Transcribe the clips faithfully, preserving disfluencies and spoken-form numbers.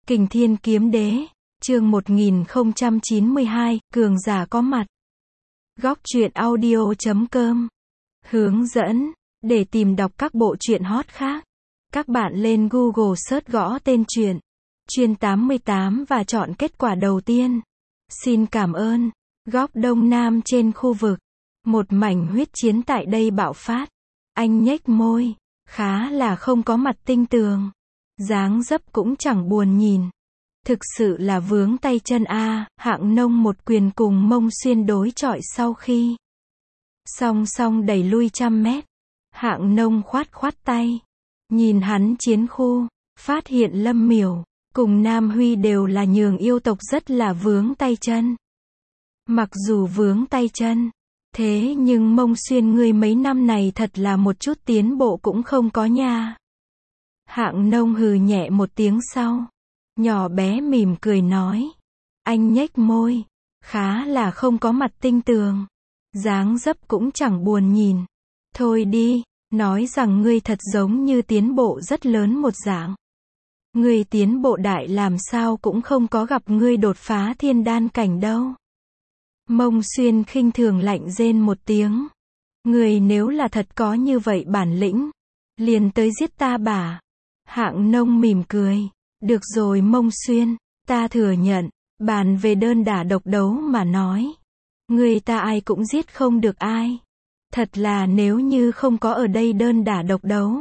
Kình Thiên Kiếm Đế, chương một nghìn không trăm chín mươi hai, cường giả có mặt. Góc truyện audio chấm com. Hướng dẫn, để tìm đọc các bộ truyện hot khác, các bạn lên Google search gõ tên truyện, Truyện tám mươi tám và chọn kết quả đầu tiên. Xin cảm ơn. Góc đông nam trên khu vực, một mảnh huyết chiến tại đây bạo phát. Anh nhếch môi, khá là không có mặt tinh tường. Dáng dấp cũng chẳng buồn nhìn. Thực sự là vướng tay chân a. Hạng Nông một quyền cùng Mông Xuyên đối chọi sau khi song song đẩy lui trăm mét. Hạng Nông khoát khoát tay, nhìn hắn chiến khu, phát hiện Lâm Miểu cùng Nam Huy đều là nhường yêu tộc rất là vướng tay chân. Mặc dù vướng tay chân, thế nhưng Mông Xuyên ngươi mấy năm này thật là một chút tiến bộ cũng không có nha. Hạng Nông hừ nhẹ một tiếng sau, nhỏ bé mỉm cười nói. Anh nhếch môi, khá là không có mặt tinh tường. Dáng dấp cũng chẳng buồn nhìn. Thôi đi, nói rằng ngươi thật giống như tiến bộ rất lớn một dạng. Ngươi tiến bộ đại làm sao cũng không có gặp ngươi đột phá thiên đan cảnh đâu. Mông Xuyên khinh thường lạnh rên một tiếng. Ngươi nếu là thật có như vậy bản lĩnh, liền tới giết ta bả. Hạng Nông mỉm cười. Được rồi Mông Xuyên, ta thừa nhận, bàn về đơn đả độc đấu mà nói, người ta ai cũng giết không được ai. Thật là nếu như không có ở đây đơn đả độc đấu,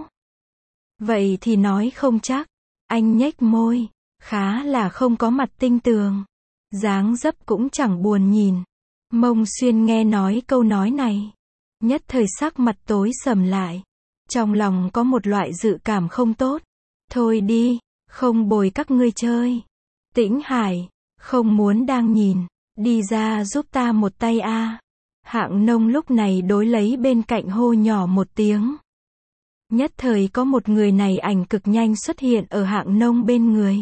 vậy thì nói không chắc. Anh nhếch môi, khá là không có mặt tinh tường. Dáng dấp cũng chẳng buồn nhìn. Mông Xuyên nghe nói câu nói này, nhất thời sắc mặt tối sầm lại. Trong lòng có một loại dự cảm không tốt. Thôi đi, không bồi các ngươi chơi. Tĩnh Hải, không muốn đang nhìn, đi ra giúp ta một tay a. Hạng Nông lúc này đối lấy bên cạnh hô nhỏ một tiếng. Nhất thời có một người này ảnh cực nhanh xuất hiện ở Hạng Nông bên người.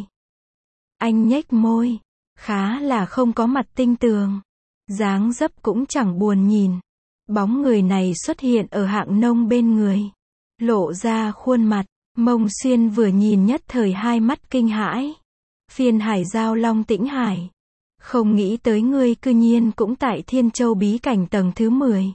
Anh nhếch môi, khá là không có mặt tinh tường. Dáng dấp cũng chẳng buồn nhìn. Bóng người này xuất hiện ở Hạng Nông bên người, lộ ra khuôn mặt. Mông Xuyên vừa nhìn nhất thời hai mắt kinh hãi. Phiên Hải Giao Long Tĩnh Hải, không nghĩ tới ngươi cư nhiên cũng tại Thiên Châu bí cảnh tầng thứ mười.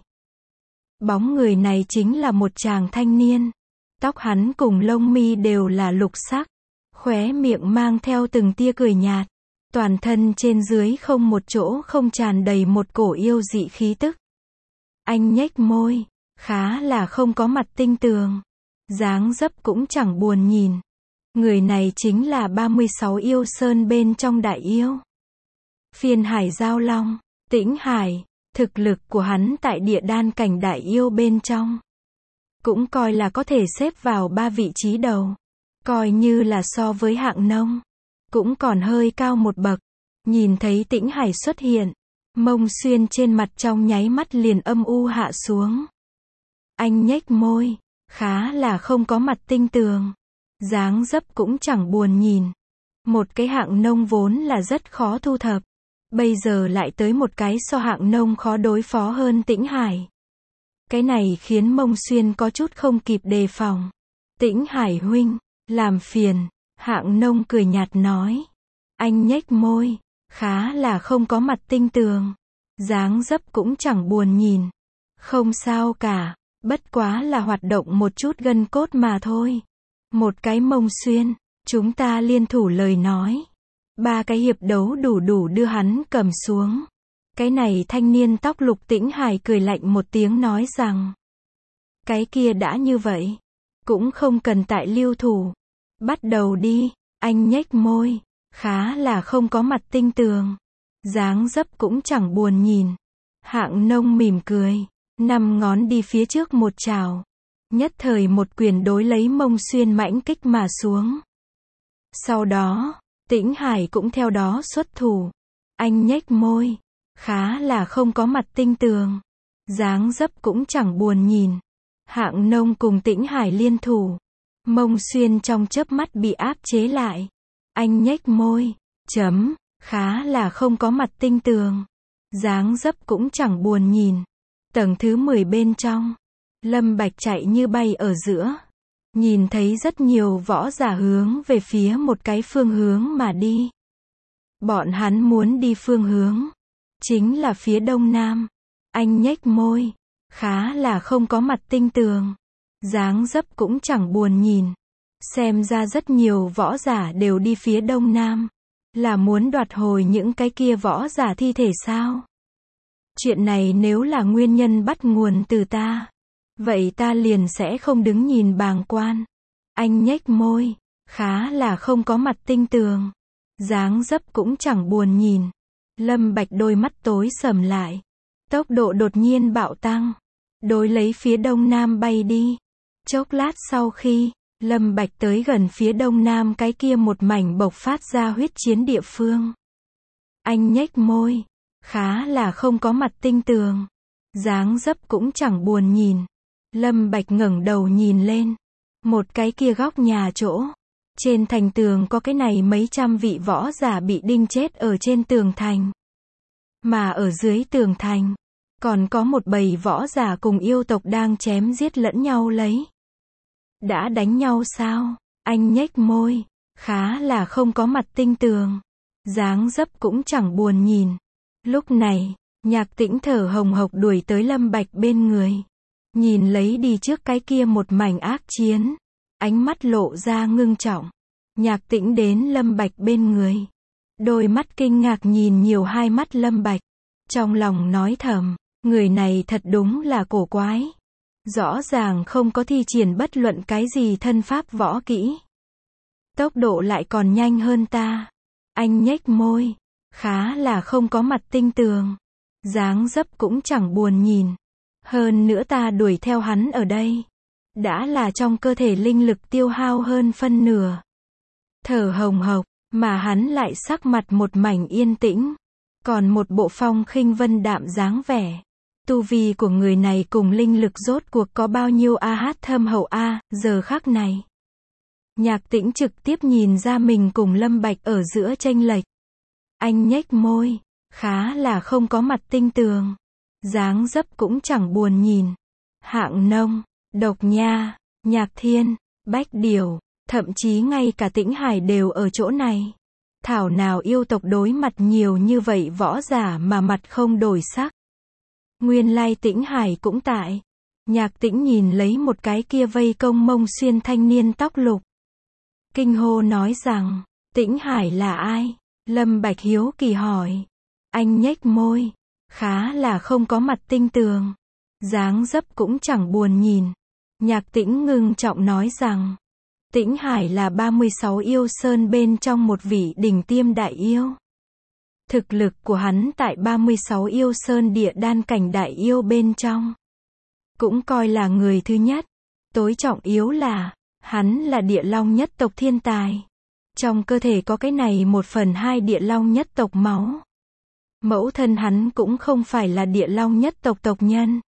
Bóng người này chính là một chàng thanh niên. Tóc hắn cùng lông mi đều là lục sắc, khóe miệng mang theo từng tia cười nhạt. Toàn thân trên dưới không một chỗ không tràn đầy một cổ yêu dị khí tức. Anh nhếch môi, khá là không có mặt tinh tường. Dáng dấp cũng chẳng buồn nhìn. Người này chính là ba mươi sáu yêu sơn bên trong đại yêu. Phiên Hải Giao Long, Tĩnh Hải, thực lực của hắn tại địa đan cảnh đại yêu bên trong, cũng coi là có thể xếp vào ba vị trí đầu. Coi như là so với Hạng Nông, cũng còn hơi cao một bậc. Nhìn thấy Tĩnh Hải xuất hiện, Mông Xuyên trên mặt trong nháy mắt liền âm u hạ xuống. Anh nhếch môi, khá là không có mặt tinh tường. Dáng dấp cũng chẳng buồn nhìn. Một cái Hạng Nông vốn là rất khó thu thập, bây giờ lại tới một cái so Hạng Nông khó đối phó hơn Tĩnh Hải. Cái này khiến Mông Xuyên có chút không kịp đề phòng. Tĩnh Hải huynh, làm phiền. Hạng Nông cười nhạt nói. Anh nhếch môi, khá là không có mặt tinh tường. Dáng dấp cũng chẳng buồn nhìn. Không sao cả. Bất quá là hoạt động một chút gân cốt mà thôi. Một cái Mông Xuyên, chúng ta liên thủ lời nói. Ba cái hiệp đấu đủ đủ đưa hắn cầm xuống. Cái này thanh niên tóc lục Tĩnh Hải cười lạnh một tiếng nói rằng. Cái kia đã như vậy, cũng không cần tại lưu thủ. Bắt đầu đi. Anh nhếch môi, khá là không có mặt tinh tường. Dáng dấp cũng chẳng buồn nhìn. Hạng Nông mỉm cười, năm ngón đi phía trước một trào. Nhất thời một quyền đối lấy Mông Xuyên mãnh kích mà xuống. Sau đó, Tĩnh Hải cũng theo đó xuất thủ. Anh nhếch môi, khá là không có mặt tinh tường. Dáng dấp cũng chẳng buồn nhìn. Hạng Nông cùng Tĩnh Hải liên thủ. Mông Xuyên trong chớp mắt bị áp chế lại. Anh nhếch môi, chấm, khá là không có mặt tinh tường. Dáng dấp cũng chẳng buồn nhìn. Tầng thứ mười bên trong, Lâm Bạch chạy như bay ở giữa. nhìn thấy rất nhiều võ giả hướng về phía một cái phương hướng mà đi. Bọn hắn muốn đi phương hướng chính là phía đông nam. Anh nhếch môi, khá là không có mặt tinh tường, dáng dấp cũng chẳng buồn nhìn. Xem ra rất nhiều võ giả đều đi phía đông nam, là muốn đoạt hồi những cái kia võ giả thi thể sao? Chuyện này nếu là nguyên nhân bắt nguồn từ ta, vậy ta liền sẽ không đứng nhìn bàng quan. Anh nhếch môi, khá là không có mặt tinh tường, dáng dấp cũng chẳng buồn nhìn. Lâm Bạch đôi mắt tối sầm lại, tốc độ đột nhiên bạo tăng, đối lấy phía đông nam bay đi. Chốc lát sau khi Lâm Bạch tới gần phía đông nam cái kia một mảnh bộc phát ra huyết chiến địa phương. Anh nhếch môi, khá là không có mặt tinh tường, dáng dấp cũng chẳng buồn nhìn. Lâm Bạch ngẩng đầu nhìn lên, một cái kia góc nhà chỗ, trên thành tường có cái này mấy trăm vị võ giả bị đinh chết ở trên tường thành. Mà ở dưới tường thành, còn có một bầy võ giả cùng yêu tộc đang chém giết lẫn nhau lấy. Đã đánh nhau sao? Anh nhếch môi, khá là không có mặt tinh tường, dáng dấp cũng chẳng buồn nhìn. Lúc này, Nhạc Tĩnh thở hồng hộc đuổi tới Lâm Bạch bên người, nhìn lấy đi trước cái kia một mảnh ác chiến, ánh mắt lộ ra ngưng trọng. Nhạc Tĩnh đến Lâm Bạch bên người, đôi mắt kinh ngạc nhìn nhiều hai mắt Lâm Bạch, trong lòng nói thầm, người này thật đúng là cổ quái. Rõ ràng không có thi triển bất luận cái gì thân pháp võ kỹ, tốc độ lại còn nhanh hơn ta. Anh nhếch môi, khá là không có mặt tinh tường, dáng dấp cũng chẳng buồn nhìn. Hơn nữa ta đuổi theo hắn ở đây, đã là trong cơ thể linh lực tiêu hao hơn phân nửa. Thở hồng hộc, mà hắn lại sắc mặt một mảnh yên tĩnh, còn một bộ phong khinh vân đạm dáng vẻ. Tu vi của người này cùng linh lực rốt cuộc có bao nhiêu a hát thâm hậu a, giờ khắc này. Nhạc Tĩnh trực tiếp nhìn ra mình cùng Lâm Bạch ở giữa chênh lệch. Anh nhếch môi, khá là không có mặt tinh tường, dáng dấp cũng chẳng buồn nhìn. Hạng Nông, Độc Nha, Nhạc Thiên, Bách Điều, thậm chí ngay cả Tĩnh Hải đều ở chỗ này. Thảo nào yêu tộc đối mặt nhiều như vậy võ giả mà mặt không đổi sắc. Nguyên lai Tĩnh Hải cũng tại. Nhạc Tĩnh nhìn lấy một cái kia vây công Mông Xuyên thanh niên tóc lục, kinh hô nói rằng, Tĩnh Hải là ai? Lâm Bạch hiếu kỳ hỏi. Anh nhếch môi, khá là không có mặt tinh tường, dáng dấp cũng chẳng buồn nhìn. Nhạc Tĩnh ngưng trọng nói rằng, Tĩnh Hải là ba mươi sáu yêu sơn bên trong một vị đỉnh tiêm đại yêu. Thực lực của hắn tại ba mươi sáu yêu sơn địa đan cảnh đại yêu bên trong, cũng coi là người thứ nhất. Tối trọng yếu là, hắn là địa long nhất tộc thiên tài. Trong cơ thể có cái này một phần hai địa long nhất tộc máu. Mẫu thân hắn cũng không phải là địa long nhất tộc tộc nhân,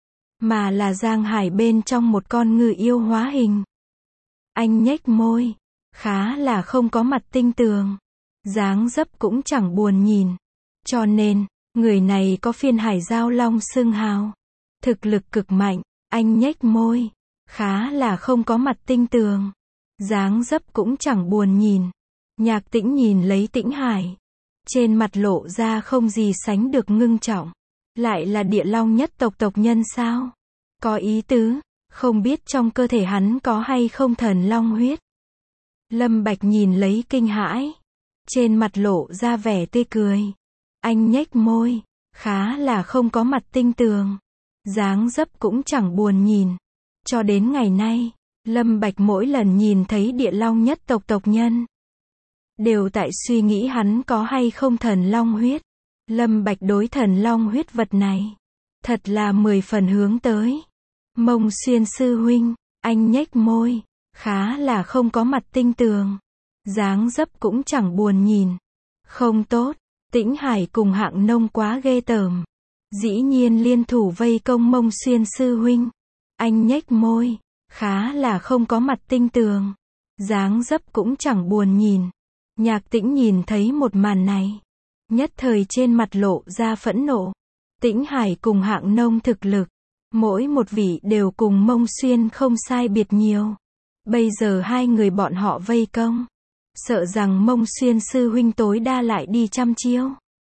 mà là Giang Hải bên trong một con ngư yêu hóa hình. Anh nhếch môi, khá là không có mặt tinh tường, dáng dấp cũng chẳng buồn nhìn. Cho nên, người này có phiên hải giao long xưng hào, thực lực cực mạnh. Anh nhếch môi, khá là không có mặt tinh tường, dáng dấp cũng chẳng buồn nhìn. Nhạc Tĩnh nhìn lấy Tĩnh Hải, trên mặt lộ ra không gì sánh được ngưng trọng. Lại là địa long nhất tộc tộc nhân sao? Có ý tứ, không biết trong cơ thể hắn có hay không thần long huyết. Lâm Bạch nhìn lấy kinh hãi, trên mặt lộ ra vẻ tươi cười. Anh nhếch môi, khá là không có mặt tinh tường, dáng dấp cũng chẳng buồn nhìn. Cho đến ngày nay, Lâm Bạch mỗi lần nhìn thấy địa long nhất tộc tộc nhân, đều tại suy nghĩ hắn có hay không thần long huyết. Lâm Bạch đối thần long huyết vật này, thật là mười phần hướng tới. Mông Xuyên sư huynh, anh nhếch môi, khá là không có mặt tinh tường, dáng dấp cũng chẳng buồn nhìn. Không tốt, Tĩnh Hải cùng Hạng Nông quá ghê tởm, dĩ nhiên liên thủ vây công Mông Xuyên sư huynh. Anh nhếch môi, khá là không có mặt tinh tường, dáng dấp cũng chẳng buồn nhìn. Nhạc Tĩnh nhìn thấy một màn này, nhất thời trên mặt lộ ra phẫn nộ. Tĩnh Hải cùng Hạng Nông thực lực, mỗi một vị đều cùng Mông Xuyên không sai biệt nhiều. Bây giờ hai người bọn họ vây công. Sợ rằng Mông Xuyên sư huynh tối đa lại đi trăm chiêu.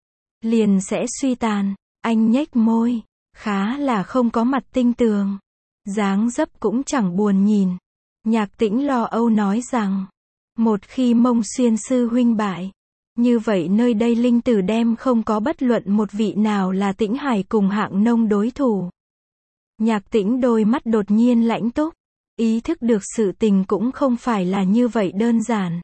Liền sẽ suy tàn. Anh nhếch môi. Khá là không có mặt tinh tường. Dáng dấp cũng chẳng buồn nhìn. Nhạc Tĩnh lo âu nói rằng. Một khi Mông Xuyên sư huynh bại. Như vậy nơi đây linh tử đem không có bất luận một vị nào là Tĩnh Hải cùng Hạng Nông đối thủ. Nhạc Tĩnh đôi mắt đột nhiên lãnh túc. Ý thức được sự tình cũng không phải là như vậy đơn giản.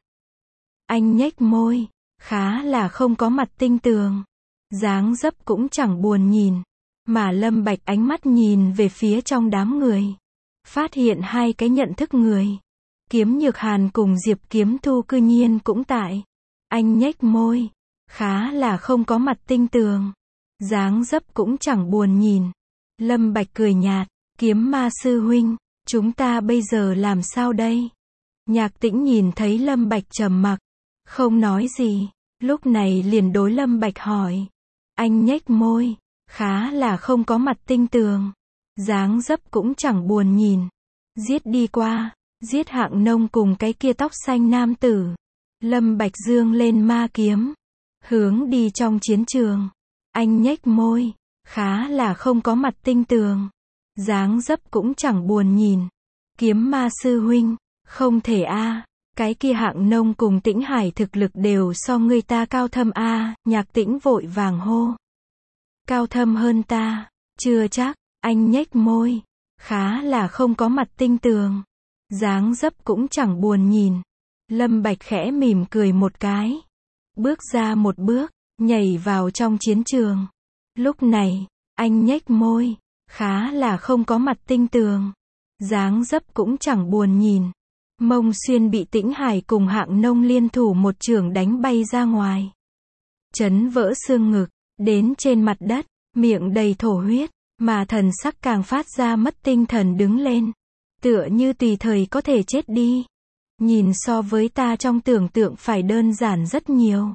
Anh nhếch môi. Khá là không có mặt tinh tường. Dáng dấp cũng chẳng buồn nhìn. Mà Lâm Bạch ánh mắt nhìn về phía trong đám người. Phát hiện hai cái nhận thức người. Kiếm Nhược Hàn cùng Diệp Kiếm Thu cư nhiên cũng tại. Anh nhếch môi. Khá là không có mặt tinh tường. Dáng dấp cũng chẳng buồn nhìn. Lâm Bạch cười nhạt. Kiếm Ma sư huynh. Chúng ta bây giờ làm sao đây? Nhạc Tĩnh nhìn thấy Lâm Bạch trầm mặc. Không nói gì. Lúc này liền đối Lâm Bạch hỏi. Anh nhếch môi. Khá là không có mặt tinh tường. Dáng dấp cũng chẳng buồn nhìn. Giết đi qua. Giết Hạng Nông cùng cái kia tóc xanh nam tử. Lâm Bạch dương lên ma kiếm. Hướng đi trong chiến trường. Anh nhếch môi. Khá là không có mặt tinh tường. Dáng dấp cũng chẳng buồn nhìn. Kiếm Ma sư huynh. Không thể a. Cái kia Hạng Nông cùng Tĩnh Hải thực lực đều so người ta cao thâm a. Nhạc Tĩnh vội vàng hô. Cao thâm hơn ta. Chưa chắc. Anh nhếch môi. Khá là không có mặt tinh tường. Dáng dấp cũng chẳng buồn nhìn. Lâm Bạch khẽ mỉm cười một cái. Bước ra một bước. Nhảy vào trong chiến trường. Lúc này. Anh nhếch môi. Khá là không có mặt tinh tường. Dáng dấp cũng chẳng buồn nhìn. Mông Xuyên bị Tĩnh Hải cùng Hạng Nông liên thủ một chưởng đánh bay ra ngoài. Chấn vỡ xương ngực. Đến trên mặt đất. Miệng đầy thổ huyết. Mà thần sắc càng phát ra mất tinh thần đứng lên. Tựa như tùy thời có thể chết đi. Nhìn so với ta trong tưởng tượng phải đơn giản rất nhiều.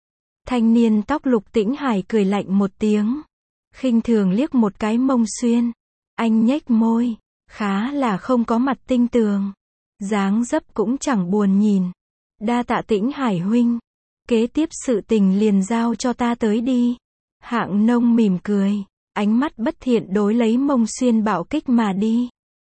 Thanh niên tóc lục Tĩnh Hải cười lạnh một tiếng. Khinh thường liếc một cái Mông Xuyên. Anh nhếch môi. Khá là không có mặt tinh tường. Dáng dấp cũng chẳng buồn nhìn. Đa tạ Tĩnh Hải huynh. Kế tiếp sự tình liền giao cho ta tới đi. Hạng Nông mỉm cười. Ánh mắt bất thiện đối lấy Mông Xuyên bạo kích mà đi.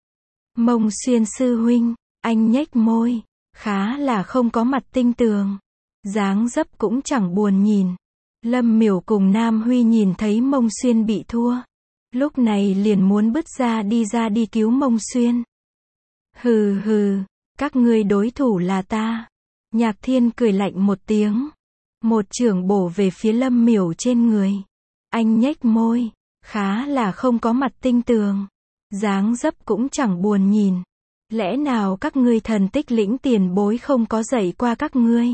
Mông Xuyên sư huynh. Anh nhếch môi. Khá là không có mặt tinh tường. Dáng dấp cũng chẳng buồn nhìn. Lâm Miểu cùng Nam Huy nhìn thấy Mông Xuyên bị thua. Lúc này liền muốn bứt ra đi ra đi cứu Mông Xuyên. Hừ hừ. Các ngươi đối thủ là ta. Nhạc Thiên cười lạnh một tiếng. Một chưởng bổ về phía Lâm Miểu trên người. Anh nhếch môi. Khá là không có mặt tinh tường. Dáng dấp cũng chẳng buồn nhìn. Lẽ nào các ngươi thần tích lĩnh tiền bối không có dạy qua các ngươi?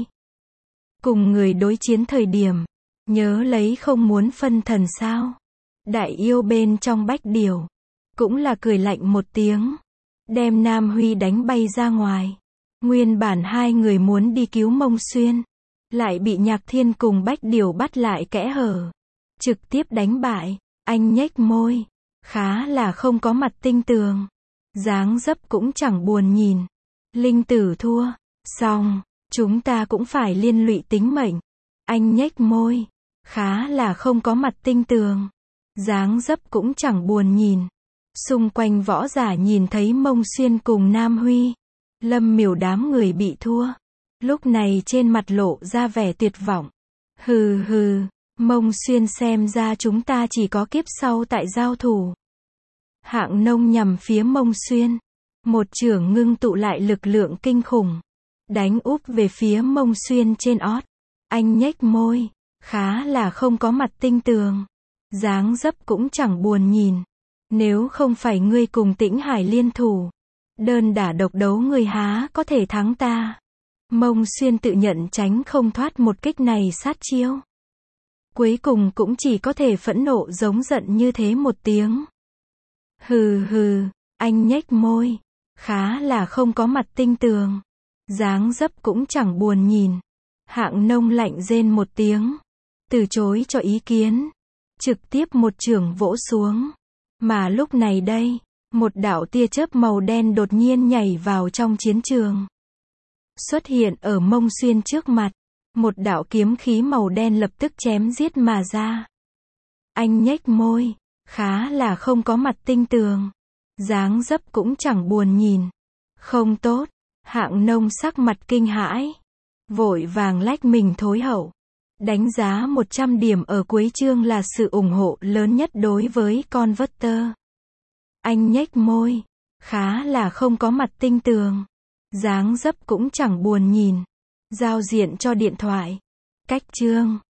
Cùng người đối chiến thời điểm. Nhớ lấy không muốn phân thần sao? Đại yêu bên trong Bách Điểu. Cũng là cười lạnh một tiếng. Đem Nam Huy đánh bay ra ngoài. Nguyên bản hai người muốn đi cứu Mông Xuyên. Lại bị Nhạc Thiên cùng Bách Điểu bắt lại kẽ hở. Trực tiếp đánh bại. Anh nhếch môi. Khá là không có mặt tinh tường. Dáng dấp cũng chẳng buồn nhìn. Linh tử thua. Xong. Chúng ta cũng phải liên lụy tính mệnh. Anh nhếch môi. Khá là không có mặt tinh tường. Dáng dấp cũng chẳng buồn nhìn. Xung quanh võ giả nhìn thấy Mông Xuyên cùng Nam Huy. Lâm Miểu đám người bị thua. Lúc này trên mặt lộ ra vẻ tuyệt vọng. Hừ hừ. Mông Xuyên xem ra chúng ta chỉ có kiếp sau tại giao thủ. Hạng Nông nhằm phía Mông Xuyên. Một chưởng ngưng tụ lại lực lượng kinh khủng. Đánh úp về phía Mông Xuyên trên ót. Anh nhếch môi. Khá là không có mặt tinh tường. Dáng dấp cũng chẳng buồn nhìn. Nếu không phải ngươi cùng Tĩnh Hải liên thủ. Đơn đả độc đấu ngươi há có thể thắng ta. Mông Xuyên tự nhận tránh không thoát một kích này sát chiêu. Cuối cùng cũng chỉ có thể phẫn nộ giống giận như thế một tiếng. Hừ hừ. Anh nhếch môi. Khá là không có mặt tinh tường. Dáng dấp cũng chẳng buồn nhìn. Hạng Nông lạnh rên một tiếng. Từ chối cho ý kiến. Trực tiếp một chưởng vỗ xuống. Mà lúc này đây. Một đạo tia chớp màu đen đột nhiên nhảy vào trong chiến trường. Xuất hiện ở Mông Xuyên trước mặt. Một đạo kiếm khí màu đen lập tức chém giết mà ra. Anh nhếch môi, khá là không có mặt tinh tường. Dáng dấp cũng chẳng buồn nhìn. Không tốt, Hạng Nông sắc mặt kinh hãi. Vội vàng lách mình thối hậu. Đánh giá một trăm điểm ở cuối chương là sự ủng hộ lớn nhất đối với Converter. Anh nhếch môi, khá là không có mặt tinh tường. Dáng dấp cũng chẳng buồn nhìn. Giao diện cho điện thoại. Cách chương.